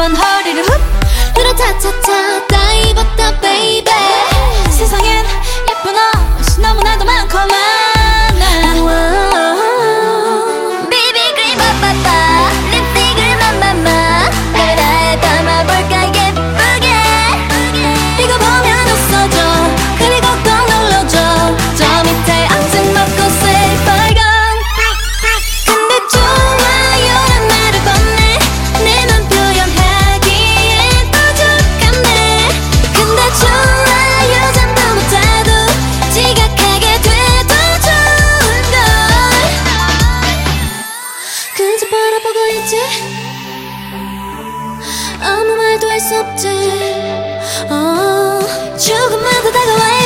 한번 허리를 훅 그래 차차차 다 입었다 베이베 세상엔 예쁜 옷이 너무나도 많고 많아 비비크림 빠빠빠 립스틱을 맘맘마 카메라에 담아볼까 예쁘게 이거 보면 웃어줘 그리고 꼭 눌러줘 저 밑에 앙증맞고 새빨간 근데 좋아요란 말을 건네 내 맘 표현하기엔 부족하네 근데 좋아요 잠도 못자도 지각하게 돼도 좋은걸 그저 바라보고 있지 아무 말도 할 수 없지 조금만 더 다가와야